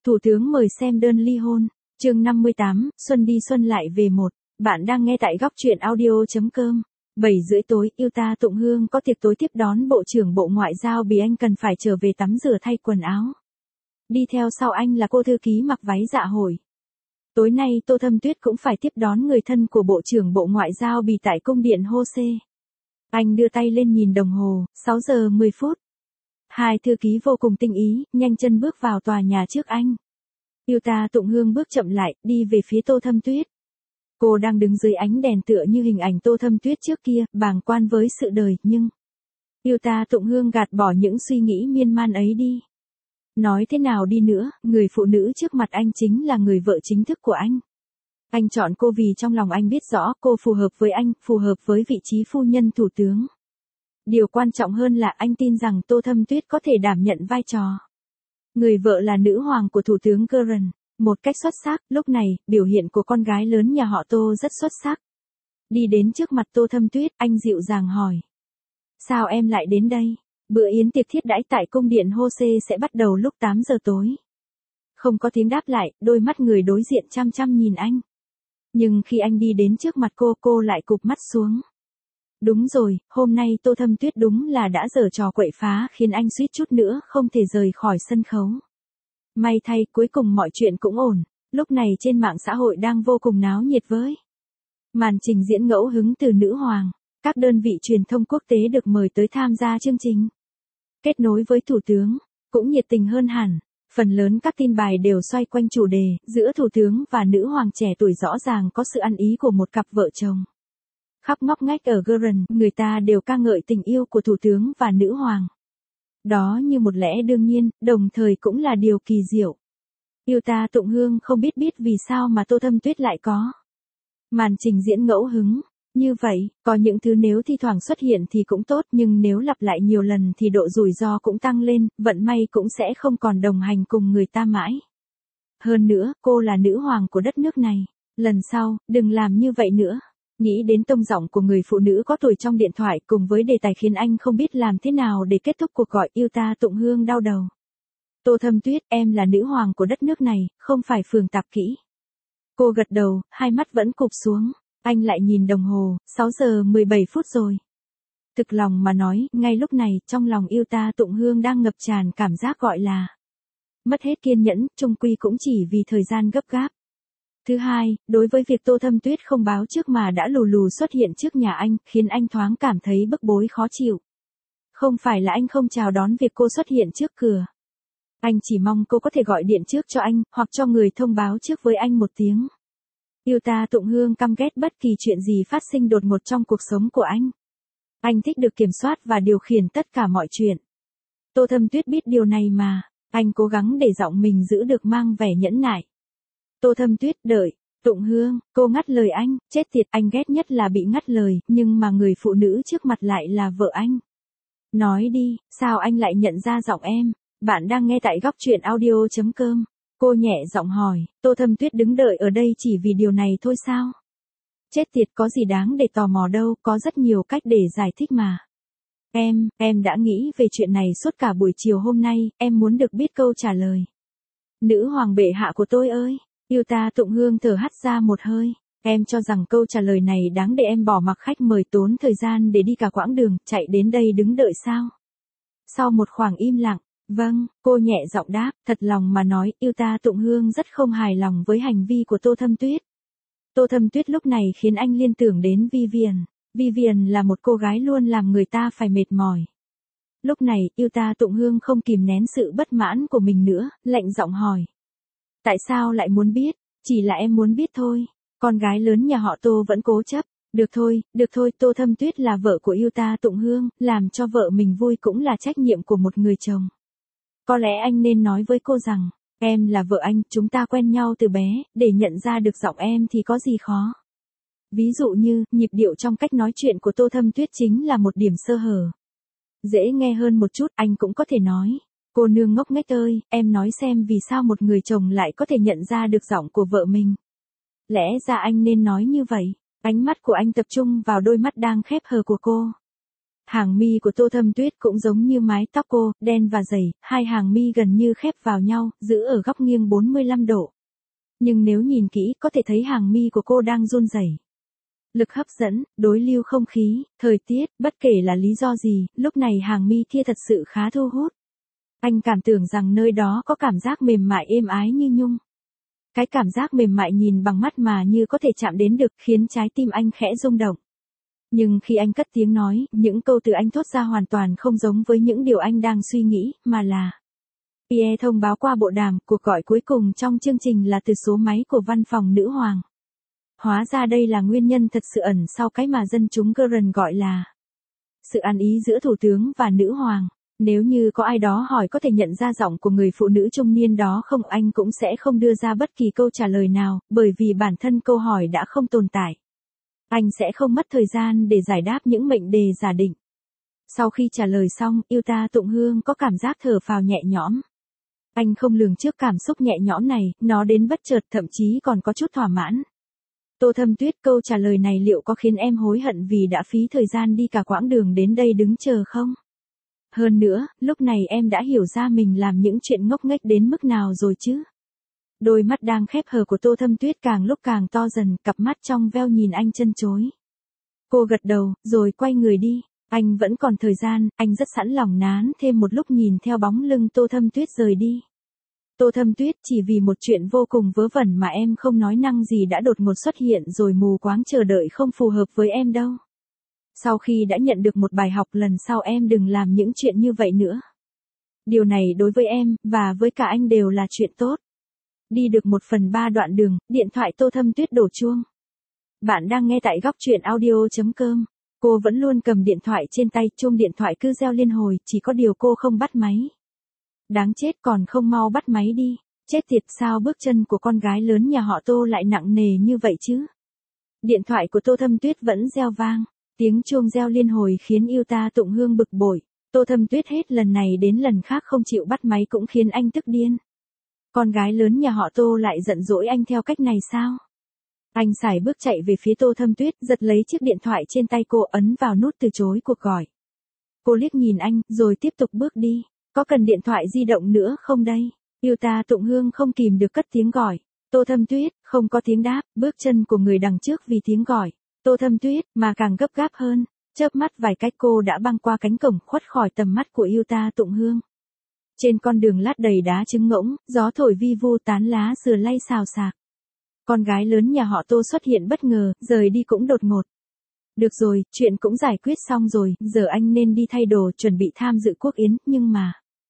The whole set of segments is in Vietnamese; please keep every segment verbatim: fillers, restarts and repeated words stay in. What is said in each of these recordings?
Thủ tướng mời xem đơn ly hôn. Chương năm mươi tám, xuân đi xuân lại về một. Bạn đang nghe tại góc truyện audio chấm com. bảy rưỡi tối, yêu ta Tụng Hương có tiệc tối tiếp đón Bộ trưởng Bộ Ngoại giao Bì Anh cần phải trở về tắm rửa thay quần áo. Đi theo sau anh là cô thư ký mặc váy dạ hội. Tối nay Tô Thâm Tuyết cũng phải tiếp đón người thân của Bộ trưởng Bộ Ngoại giao Bì tại cung điện Hô-xê. Anh đưa tay lên nhìn đồng hồ, sáu giờ mười phút. Hai thư ký vô cùng tinh ý, nhanh chân bước vào tòa nhà trước anh. Yêu ta Tụng Hương bước chậm lại, đi về phía Tô Thâm Tuyết. Cô đang đứng dưới ánh đèn tựa như hình ảnh Tô Thâm Tuyết trước kia, bàng quan với sự đời, nhưng... Yêu ta Tụng Hương gạt bỏ những suy nghĩ miên man ấy đi. Nói thế nào đi nữa, người phụ nữ trước mặt anh chính là người vợ chính thức của anh. Anh chọn cô vì trong lòng anh biết rõ cô phù hợp với anh, phù hợp với vị trí phu nhân thủ tướng. Điều quan trọng hơn là anh tin rằng Tô Thâm Tuyết có thể đảm nhận vai trò. Người vợ là nữ hoàng của Thủ tướng Keren, một cách xuất sắc. Lúc này, biểu hiện của con gái lớn nhà họ Tô rất xuất sắc. Đi đến trước mặt Tô Thâm Tuyết, anh dịu dàng hỏi. Sao em lại đến đây? Bữa yến tiệc thiết đãi tại cung điện Hô-xê sẽ bắt đầu lúc tám giờ tối. Không có tiếng đáp lại, đôi mắt người đối diện chăm chăm nhìn anh. Nhưng khi anh đi đến trước mặt cô, cô lại cụp mắt xuống. Đúng rồi, hôm nay Tô Thâm Tuyết đúng là đã giở trò quậy phá khiến anh suýt chút nữa không thể rời khỏi sân khấu. May thay, cuối cùng mọi chuyện cũng ổn. Lúc này trên mạng xã hội đang vô cùng náo nhiệt với màn trình diễn ngẫu hứng từ nữ hoàng. Các đơn vị truyền thông quốc tế được mời tới tham gia chương trình. Kết nối với thủ tướng, cũng nhiệt tình hơn hẳn. Phần lớn các tin bài đều xoay quanh chủ đề, giữa thủ tướng và nữ hoàng trẻ tuổi rõ ràng có sự ăn ý của một cặp vợ chồng. Khắp ngóc ngách ở Keren, người ta đều ca ngợi tình yêu của thủ tướng và nữ hoàng. Đó như một lẽ đương nhiên, đồng thời cũng là điều kỳ diệu. Yêu ta Tụng Hương không biết biết vì sao mà Tô Thâm Tuyết lại có màn trình diễn ngẫu hứng. Như vậy, có những thứ nếu thi thoảng xuất hiện thì cũng tốt, nhưng nếu lặp lại nhiều lần thì độ rủi ro cũng tăng lên, vận may cũng sẽ không còn đồng hành cùng người ta mãi. Hơn nữa, cô là nữ hoàng của đất nước này. Lần sau, đừng làm như vậy nữa. Nghĩ đến tông giọng của người phụ nữ có tuổi trong điện thoại cùng với đề tài khiến anh không biết làm thế nào để kết thúc cuộc gọi. Yêu ta Tụng Hương đau đầu. Tô Thâm Tuyết, em là nữ hoàng của đất nước này, không phải phường tạp kỹ. Cô gật đầu, hai mắt vẫn cụp xuống. Anh lại nhìn đồng hồ, sáu giờ mười bảy phút rồi. Thực lòng mà nói, ngay lúc này, trong lòng yêu ta Tụng Hương đang ngập tràn cảm giác gọi là mất hết kiên nhẫn, chung quy cũng chỉ vì thời gian gấp gáp. Thứ hai, đối với việc Tô Thâm Tuyết không báo trước mà đã lù lù xuất hiện trước nhà anh, khiến anh thoáng cảm thấy bức bối khó chịu. Không phải là anh không chào đón việc cô xuất hiện trước cửa. Anh chỉ mong cô có thể gọi điện trước cho anh, hoặc cho người thông báo trước với anh một tiếng. Yêu ta Tụng Hương căm ghét bất kỳ chuyện gì phát sinh đột ngột trong cuộc sống của anh. Anh thích được kiểm soát và điều khiển tất cả mọi chuyện. Tô Thâm Tuyết biết điều này mà, anh cố gắng để giọng mình giữ được mang vẻ nhẫn nại. Tô Thâm Tuyết, đợi. Tụng Hương, cô ngắt lời anh, chết tiệt, anh ghét nhất là bị ngắt lời, nhưng mà người phụ nữ trước mặt lại là vợ anh. Nói đi, sao anh lại nhận ra giọng em? Bạn đang nghe tại góc truyện audio chấm com. Cô nhẹ giọng hỏi, Tô Thâm Tuyết đứng đợi ở đây chỉ vì điều này thôi sao? Chết tiệt, có gì đáng để tò mò đâu, có rất nhiều cách để giải thích mà. Em, em đã nghĩ về chuyện này suốt cả buổi chiều hôm nay, em muốn được biết câu trả lời. Nữ hoàng bệ hạ của tôi ơi! Yêu ta Tụng Hương thở hắt ra một hơi. Em cho rằng câu trả lời này đáng để em bỏ mặc khách mời tốn thời gian để đi cả quãng đường, chạy đến đây đứng đợi sao? Sau một khoảng im lặng, vâng, cô nhẹ giọng đáp, thật lòng mà nói, yêu ta Tụng Hương rất không hài lòng với hành vi của Tô Thâm Tuyết. Tô Thâm Tuyết lúc này khiến anh liên tưởng đến Vivian. Vivian là một cô gái luôn làm người ta phải mệt mỏi. Lúc này, yêu ta Tụng Hương không kìm nén sự bất mãn của mình nữa, lạnh giọng hỏi. Tại sao lại muốn biết? Chỉ là em muốn biết thôi. Con gái lớn nhà họ Tô vẫn cố chấp. Được thôi, được thôi, Tô Thâm Tuyết là vợ của yêu ta Tụng Hương, làm cho vợ mình vui cũng là trách nhiệm của một người chồng. Có lẽ anh nên nói với cô rằng, em là vợ anh, chúng ta quen nhau từ bé, để nhận ra được giọng em thì có gì khó. Ví dụ như, nhịp điệu trong cách nói chuyện của Tô Thâm Tuyết chính là một điểm sơ hở. Dễ nghe hơn một chút, anh cũng có thể nói. Cô nương ngốc nghếch ơi, em nói xem vì sao một người chồng lại có thể nhận ra được giọng của vợ mình. Lẽ ra anh nên nói như vậy. Ánh mắt của anh tập trung vào đôi mắt đang khép hờ của cô. Hàng mi của Tô Thâm Tuyết cũng giống như mái tóc cô, đen và dày, hai hàng mi gần như khép vào nhau, giữ ở góc nghiêng bốn mươi lăm độ. Nhưng nếu nhìn kỹ, có thể thấy hàng mi của cô đang run rẩy. Lực hấp dẫn, đối lưu không khí, thời tiết, bất kể là lý do gì, lúc này hàng mi kia thật sự khá thu hút. Anh cảm tưởng rằng nơi đó có cảm giác mềm mại êm ái như nhung. Cái cảm giác mềm mại nhìn bằng mắt mà như có thể chạm đến được, khiến trái tim anh khẽ rung động. Nhưng khi anh cất tiếng nói, những câu từ anh thốt ra hoàn toàn không giống với những điều anh đang suy nghĩ, mà là Pierre thông báo qua bộ đàm, cuộc gọi cuối cùng trong chương trình là từ số máy của văn phòng nữ hoàng. Hóa ra đây là nguyên nhân thật sự ẩn sau cái mà dân chúng Geren gọi là sự ăn ý giữa thủ tướng và nữ hoàng. Nếu như có ai đó hỏi có thể nhận ra giọng của người phụ nữ trung niên đó không, anh cũng sẽ không đưa ra bất kỳ câu trả lời nào, bởi vì bản thân câu hỏi đã không tồn tại. Anh sẽ không mất thời gian để giải đáp những mệnh đề giả định. Sau khi trả lời xong, Yuta Tụng Hương có cảm giác thở phào nhẹ nhõm. Anh không lường trước cảm xúc nhẹ nhõm này, nó đến bất chợt, thậm chí còn có chút thỏa mãn. Tô Thâm Tuyết, câu trả lời này liệu có khiến em hối hận vì đã phí thời gian đi cả quãng đường đến đây đứng chờ không? Hơn nữa, lúc này em đã hiểu ra mình làm những chuyện ngốc nghếch đến mức nào rồi chứ? Đôi mắt đang khép hờ của Tô Thâm Tuyết càng lúc càng to dần, cặp mắt trong veo nhìn anh chân chối. Cô gật đầu, rồi quay người đi. Anh vẫn còn thời gian, anh rất sẵn lòng nán thêm một lúc nhìn theo bóng lưng Tô Thâm Tuyết rời đi. Tô Thâm Tuyết, chỉ vì một chuyện vô cùng vớ vẩn mà em không nói năng gì đã đột ngột xuất hiện rồi mù quáng chờ đợi không phù hợp với em đâu. Sau khi đã nhận được một bài học, lần sau em đừng làm những chuyện như vậy nữa. Điều này đối với em, và với cả anh đều là chuyện tốt. Đi được một phần ba đoạn đường, điện thoại Tô Thâm Tuyết đổ chuông. Bạn đang nghe tại góc truyện audio chấm com. Cô vẫn luôn cầm điện thoại trên tay, chuông điện thoại cứ reo liên hồi, chỉ có điều cô không bắt máy. Đáng chết, còn không mau bắt máy đi. Chết tiệt, sao bước chân của con gái lớn nhà họ Tô lại nặng nề như vậy chứ? Điện thoại của Tô Thâm Tuyết vẫn reo vang. Tiếng chuông reo liên hồi khiến Yuta Tụng Hương bực bội. Tô Thâm Tuyết hết lần này đến lần khác không chịu bắt máy cũng khiến anh tức điên. Con gái lớn nhà họ Tô lại giận dỗi anh theo cách này sao? Anh sải bước chạy về phía Tô Thâm Tuyết, giật lấy chiếc điện thoại trên tay cô, ấn vào nút từ chối cuộc gọi. Cô liếc nhìn anh, rồi tiếp tục bước đi. Có cần điện thoại di động nữa không đây? Yuta Tụng Hương không kìm được cất tiếng gọi. Tô Thâm Tuyết, không có tiếng đáp, bước chân của người đằng trước vì tiếng gọi. Tô Thâm Tuyết, mà càng gấp gáp hơn. Chớp mắt vài cách cô đã băng qua cánh cổng, khuất khỏi tầm mắt của Yuta Tụng Hương. Trên con đường lát đầy đá trứng ngỗng, gió thổi vi vu, tán lá dừa lay xào xạc. Con gái lớn nhà họ Tô xuất hiện bất ngờ, rời đi cũng đột ngột. Được rồi, chuyện cũng giải quyết xong rồi, giờ anh nên đi thay đồ, chuẩn bị tham dự quốc yến, nhưng mà...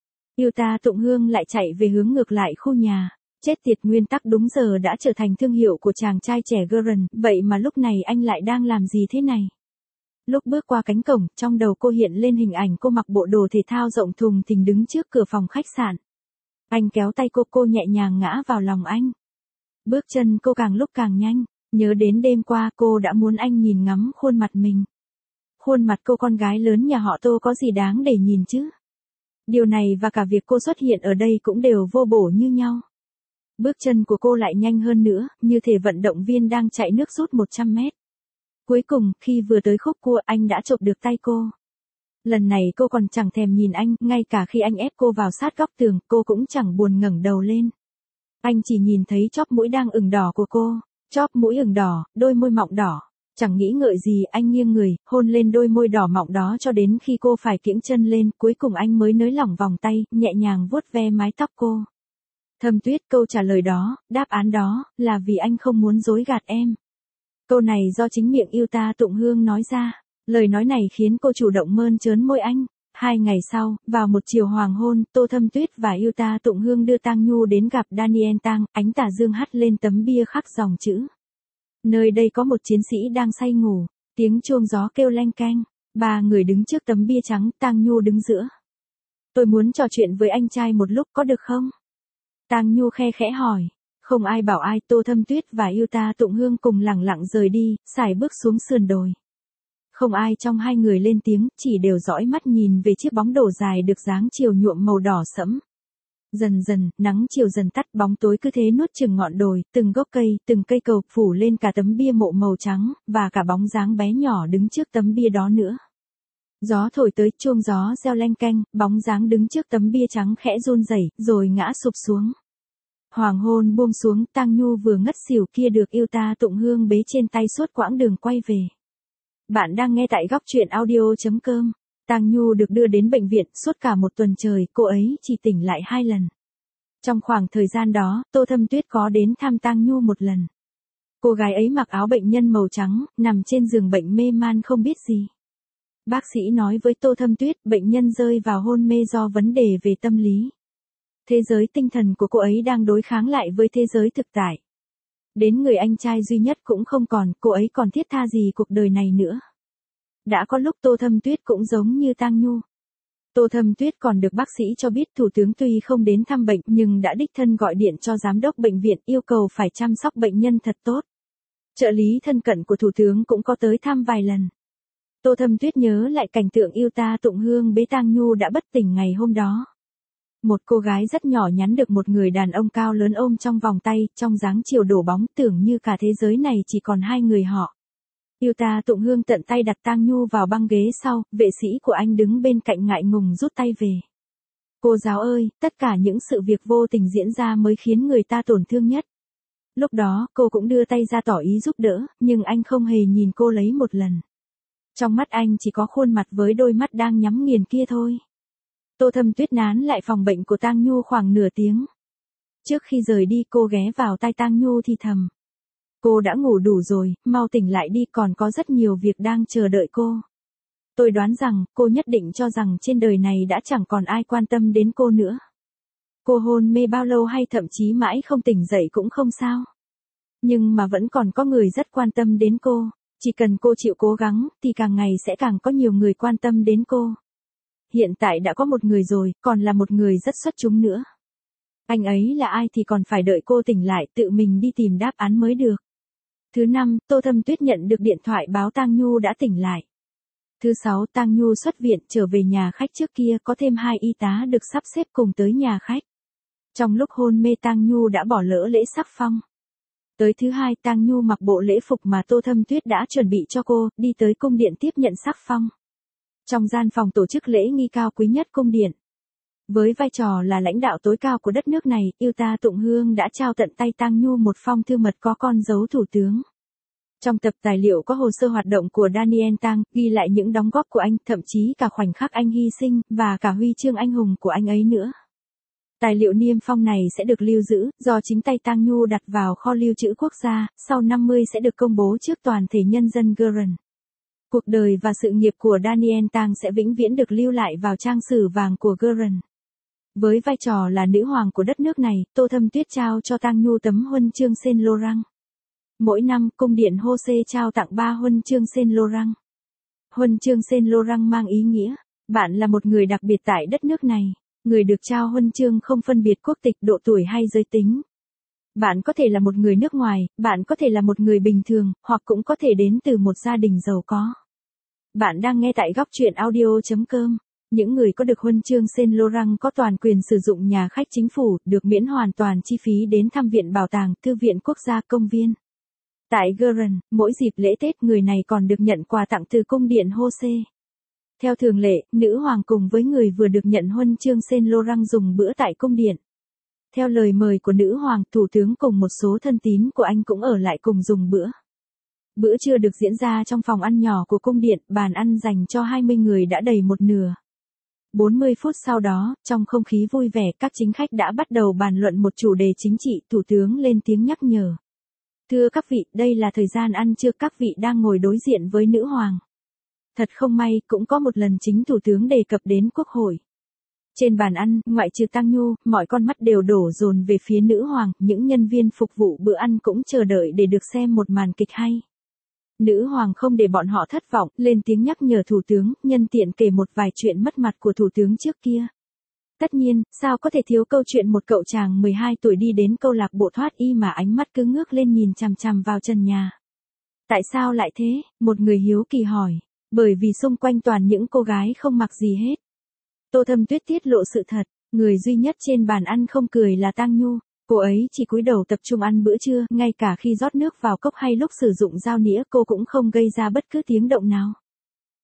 Yuta Tụng Hương lại chạy về hướng ngược lại khu nhà. Chết tiệt, nguyên tắc đúng giờ đã trở thành thương hiệu của chàng trai trẻ Geren, vậy mà lúc này anh lại đang làm gì thế này? Lúc bước qua cánh cổng, trong đầu cô hiện lên hình ảnh cô mặc bộ đồ thể thao rộng thùng thình đứng trước cửa phòng khách sạn. Anh kéo tay cô, cô nhẹ nhàng ngã vào lòng anh. Bước chân cô càng lúc càng nhanh, nhớ đến đêm qua cô đã muốn anh nhìn ngắm khuôn mặt mình. Khuôn mặt cô, con gái lớn nhà họ Tô, có gì đáng để nhìn chứ? Điều này và cả việc cô xuất hiện ở đây cũng đều vô bổ như nhau. Bước chân của cô lại nhanh hơn nữa, như thể vận động viên đang chạy nước rút một trăm mét. Cuối cùng, khi vừa tới khúc cua, anh đã chộp được tay cô. Lần này cô còn chẳng thèm nhìn anh, ngay cả khi anh ép cô vào sát góc tường, cô cũng chẳng buồn ngẩng đầu lên. Anh chỉ nhìn thấy chóp mũi đang ửng đỏ của cô, chóp mũi ửng đỏ, đôi môi mọng đỏ. Chẳng nghĩ ngợi gì, anh nghiêng người, hôn lên đôi môi đỏ mọng đó cho đến khi cô phải kiễng chân lên, cuối cùng anh mới nới lỏng vòng tay, nhẹ nhàng vuốt ve mái tóc cô. Thâm Tuyết, câu trả lời đó, đáp án đó, là vì anh không muốn dối gạt em. Câu này do chính miệng Yuta Tụng Hương nói ra. Lời nói này khiến cô chủ động mơn trớn môi anh. Hai ngày sau, vào một chiều hoàng hôn, Tô Thâm Tuyết và Yuta Tụng Hương đưa Tang Nhu đến gặp Daniel Tang, ánh tà dương hắt lên tấm bia khắc dòng chữ. Nơi đây có một chiến sĩ đang say ngủ, tiếng chuông gió kêu leng keng. Ba người đứng trước tấm bia trắng, Tang Nhu đứng giữa. Tôi muốn trò chuyện với anh trai một lúc, có được không? Tang Nhu khe khẽ hỏi. Không ai bảo ai, Tô Thâm Tuyết và Yuta Tụng Hương cùng lẳng lặng rời đi, sải bước xuống sườn đồi. Không ai trong hai người lên tiếng, chỉ đều dõi mắt nhìn về chiếc bóng đổ dài được dáng chiều nhuộm màu đỏ sẫm. Dần dần, nắng chiều dần tắt, bóng tối cứ thế nuốt chửng ngọn đồi, từng gốc cây, từng cây cầu phủ lên cả tấm bia mộ màu trắng, và cả bóng dáng bé nhỏ đứng trước tấm bia đó nữa. Gió thổi tới, chuông gió reo leng keng, bóng dáng đứng trước tấm bia trắng khẽ run rẩy, rồi ngã sụp xuống. Hoàng hôn buông xuống, Tang Nhu vừa ngất xỉu kia được yêu ta tụng hương bế trên tay suốt quãng đường quay về. Bạn đang nghe tại góc truyện audio chấm com. Tang Nhu được đưa đến bệnh viện, suốt cả một tuần trời, cô ấy chỉ tỉnh lại hai lần. Trong khoảng thời gian đó, Tô Thâm Tuyết có đến thăm Tang Nhu một lần. Cô gái ấy mặc áo bệnh nhân màu trắng, nằm trên giường bệnh mê man không biết gì. Bác sĩ nói với Tô Thâm Tuyết, bệnh nhân rơi vào hôn mê do vấn đề về tâm lý. Thế giới tinh thần của cô ấy đang đối kháng lại với thế giới thực tại. Đến người anh trai duy nhất cũng không còn, cô ấy còn thiết tha gì cuộc đời này nữa. Đã có lúc Tô Thâm Tuyết cũng giống như Tang Nhu. Tô Thâm Tuyết còn được bác sĩ cho biết thủ tướng tuy không đến thăm bệnh nhưng đã đích thân gọi điện cho giám đốc bệnh viện yêu cầu phải chăm sóc bệnh nhân thật tốt. Trợ lý thân cận của thủ tướng cũng có tới thăm vài lần. Tô Thâm Tuyết nhớ lại cảnh tượng yêu ta tụng hương bế Tang Nhu đã bất tỉnh ngày hôm đó. Một cô gái rất nhỏ nhắn được một người đàn ông cao lớn ôm trong vòng tay, trong dáng chiều đổ bóng, tưởng như cả thế giới này chỉ còn hai người họ. Yêu ta tụng hương tận tay đặt Tang Nhu vào băng ghế sau, vệ sĩ của anh đứng bên cạnh ngại ngùng rút tay về. Cô giáo ơi, tất cả những sự việc vô tình diễn ra mới khiến người ta tổn thương nhất. Lúc đó, cô cũng đưa tay ra tỏ ý giúp đỡ, nhưng anh không hề nhìn cô lấy một lần. Trong mắt anh chỉ có khuôn mặt với đôi mắt đang nhắm nghiền kia thôi. Tô Thâm Tuyết nán lại phòng bệnh của Tang Nhu khoảng nửa tiếng. Trước khi rời đi cô ghé vào tai Tang Nhu thì thầm. Cô đã ngủ đủ rồi, mau tỉnh lại đi, còn có rất nhiều việc đang chờ đợi cô. Tôi đoán rằng, cô nhất định cho rằng trên đời này đã chẳng còn ai quan tâm đến cô nữa. Cô hôn mê bao lâu hay thậm chí mãi không tỉnh dậy cũng không sao. Nhưng mà vẫn còn có người rất quan tâm đến cô. Chỉ cần cô chịu cố gắng, thì càng ngày sẽ càng có nhiều người quan tâm đến cô. Hiện tại đã có một người rồi, còn là một người rất xuất chúng nữa. Anh ấy là ai thì còn phải đợi cô tỉnh lại, tự mình đi tìm đáp án mới được. Thứ năm, Tô Thâm Tuyết nhận được điện thoại báo Tang Nhu đã tỉnh lại. Thứ sáu, Tang Nhu xuất viện trở về nhà khách trước kia, có thêm hai y tá được sắp xếp cùng tới nhà khách. Trong lúc hôn mê Tang Nhu đã bỏ lỡ lễ sắc phong. Tới thứ hai, Tang Nhu mặc bộ lễ phục mà Tô Thâm Tuyết đã chuẩn bị cho cô, đi tới cung điện tiếp nhận sắc phong. Trong gian phòng tổ chức lễ nghi cao quý nhất cung điện. Với vai trò là lãnh đạo tối cao của đất nước này, yêu ta tụng hương đã trao tận tay Tang Nhu một phong thư mật có con dấu thủ tướng. Trong tập tài liệu có hồ sơ hoạt động của Daniel Tang, ghi lại những đóng góp của anh, thậm chí cả khoảnh khắc anh hy sinh, và cả huy chương anh hùng của anh ấy nữa. Tài liệu niêm phong này sẽ được lưu giữ, do chính tay Tang Nhu đặt vào kho lưu trữ quốc gia, sau năm mươi sẽ được công bố trước toàn thể nhân dân Guren. Cuộc đời và sự nghiệp của Daniel Tang sẽ vĩnh viễn được lưu lại vào trang sử vàng của Guren. Với vai trò là nữ hoàng của đất nước này, Tô Thâm Tuyết trao cho Tang Nhu tấm huân chương Saint Laurent. Mỗi năm, cung điện Hô-xê trao tặng ba huân chương Saint Laurent. Huân chương Saint Laurent mang ý nghĩa, bạn là một người đặc biệt tại đất nước này. Người được trao huân chương không phân biệt quốc tịch, độ tuổi hay giới tính. Bạn có thể là một người nước ngoài, bạn có thể là một người bình thường, hoặc cũng có thể đến từ một gia đình giàu có. Bạn đang nghe tại góc truyện audio chấm com. Những người có được huân chương Saint Laurent có toàn quyền sử dụng nhà khách chính phủ, được miễn hoàn toàn chi phí đến thăm viện bảo tàng, thư viện quốc gia, công viên. Tại Guren, mỗi dịp lễ Tết người này còn được nhận quà tặng từ cung điện Hô-xê. Theo thường lệ, nữ hoàng cùng với người vừa được nhận huân chương Saint Laurent dùng bữa tại cung điện. Theo lời mời của nữ hoàng, thủ tướng cùng một số thân tín của anh cũng ở lại cùng dùng bữa. Bữa trưa được diễn ra trong phòng ăn nhỏ của cung điện, bàn ăn dành cho hai mươi người đã đầy một nửa. bốn mươi phút sau đó, trong không khí vui vẻ, các chính khách đã bắt đầu bàn luận một chủ đề chính trị, thủ tướng lên tiếng nhắc nhở. Thưa các vị, đây là thời gian ăn trưa, các vị đang ngồi đối diện với nữ hoàng. Thật không may, cũng có một lần chính thủ tướng đề cập đến quốc hội. Trên bàn ăn, ngoại trừ Tang Nhu, mọi con mắt đều đổ dồn về phía nữ hoàng, những nhân viên phục vụ bữa ăn cũng chờ đợi để được xem một màn kịch hay. Nữ hoàng không để bọn họ thất vọng, lên tiếng nhắc nhở thủ tướng, nhân tiện kể một vài chuyện mất mặt của thủ tướng trước kia. Tất nhiên, sao có thể thiếu câu chuyện một cậu chàng mười hai tuổi đi đến câu lạc bộ thoát y mà ánh mắt cứ ngước lên nhìn chằm chằm vào trần nhà. Tại sao lại thế? Một người hiếu kỳ hỏi. Bởi vì xung quanh toàn những cô gái không mặc gì hết. Tô Thâm Tuyết tiết lộ sự thật, người duy nhất trên bàn ăn không cười là Tang Nhu. Cô ấy chỉ cúi đầu tập trung ăn bữa trưa, ngay cả khi rót nước vào cốc hay lúc sử dụng dao nĩa cô cũng không gây ra bất cứ tiếng động nào.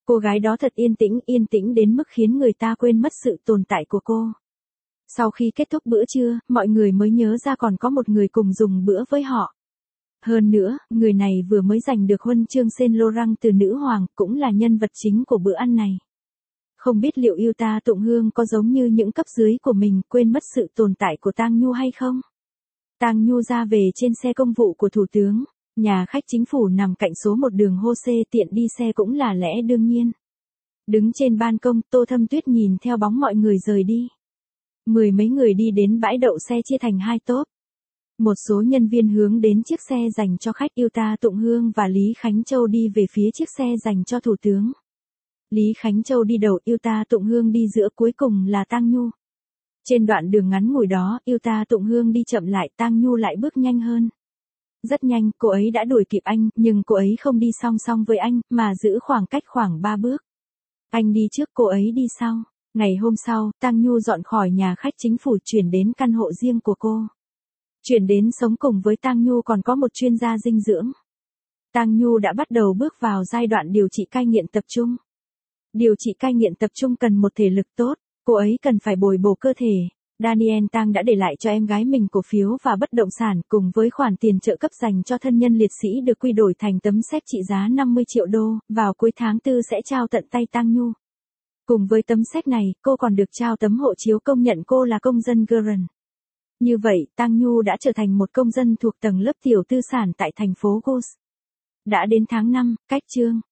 Cô gái đó thật yên tĩnh, yên tĩnh đến mức khiến người ta quên mất sự tồn tại của cô. Sau khi kết thúc bữa trưa, mọi người mới nhớ ra còn có một người cùng dùng bữa với họ. Hơn nữa, người này vừa mới giành được huân chương Saint Laurent từ nữ hoàng, cũng là nhân vật chính của bữa ăn này. Không biết liệu Yuta Tụng Hương có giống như những cấp dưới của mình quên mất sự tồn tại của Tang Nhu hay không? Tang Nhu ra về trên xe công vụ của thủ tướng, nhà khách chính phủ nằm cạnh số một đường Hô-xê, tiện đi xe cũng là lẽ đương nhiên. Đứng trên ban công, Tô Thâm Tuyết nhìn theo bóng mọi người rời đi. Mười mấy người đi đến bãi đậu xe chia thành hai tốp. Một số nhân viên hướng đến chiếc xe dành cho khách Yuta Tụng Hương và Lý Khánh Châu đi về phía chiếc xe dành cho thủ tướng. Lý Khánh Châu đi đầu, Yuta Tụng Hương đi giữa, cuối cùng là Tang Nhu. Trên đoạn đường ngắn ngủi đó, Yuta Tụng Hương đi chậm lại, Tang Nhu lại bước nhanh hơn. Rất nhanh, cô ấy đã đuổi kịp anh, nhưng cô ấy không đi song song với anh, mà giữ khoảng cách khoảng ba bước. Anh đi trước, cô ấy đi sau. Ngày hôm sau, Tang Nhu dọn khỏi nhà khách chính phủ chuyển đến căn hộ riêng của cô. Chuyển đến sống cùng với Tang Nhu còn có một chuyên gia dinh dưỡng. Tang Nhu đã bắt đầu bước vào giai đoạn điều trị cai nghiện tập trung. Điều trị cai nghiện tập trung cần một thể lực tốt, cô ấy cần phải bồi bổ cơ thể. Daniel Tang đã để lại cho em gái mình cổ phiếu và bất động sản cùng với khoản tiền trợ cấp dành cho thân nhân liệt sĩ được quy đổi thành tấm séc trị giá năm mươi triệu đô, vào cuối tháng tư sẽ trao tận tay Tang Nhu. Cùng với tấm séc này, cô còn được trao tấm hộ chiếu công nhận cô là công dân Guerin. Như vậy, Tang Nhu đã trở thành một công dân thuộc tầng lớp tiểu tư sản tại thành phố Gos. Đã đến tháng năm, cách chương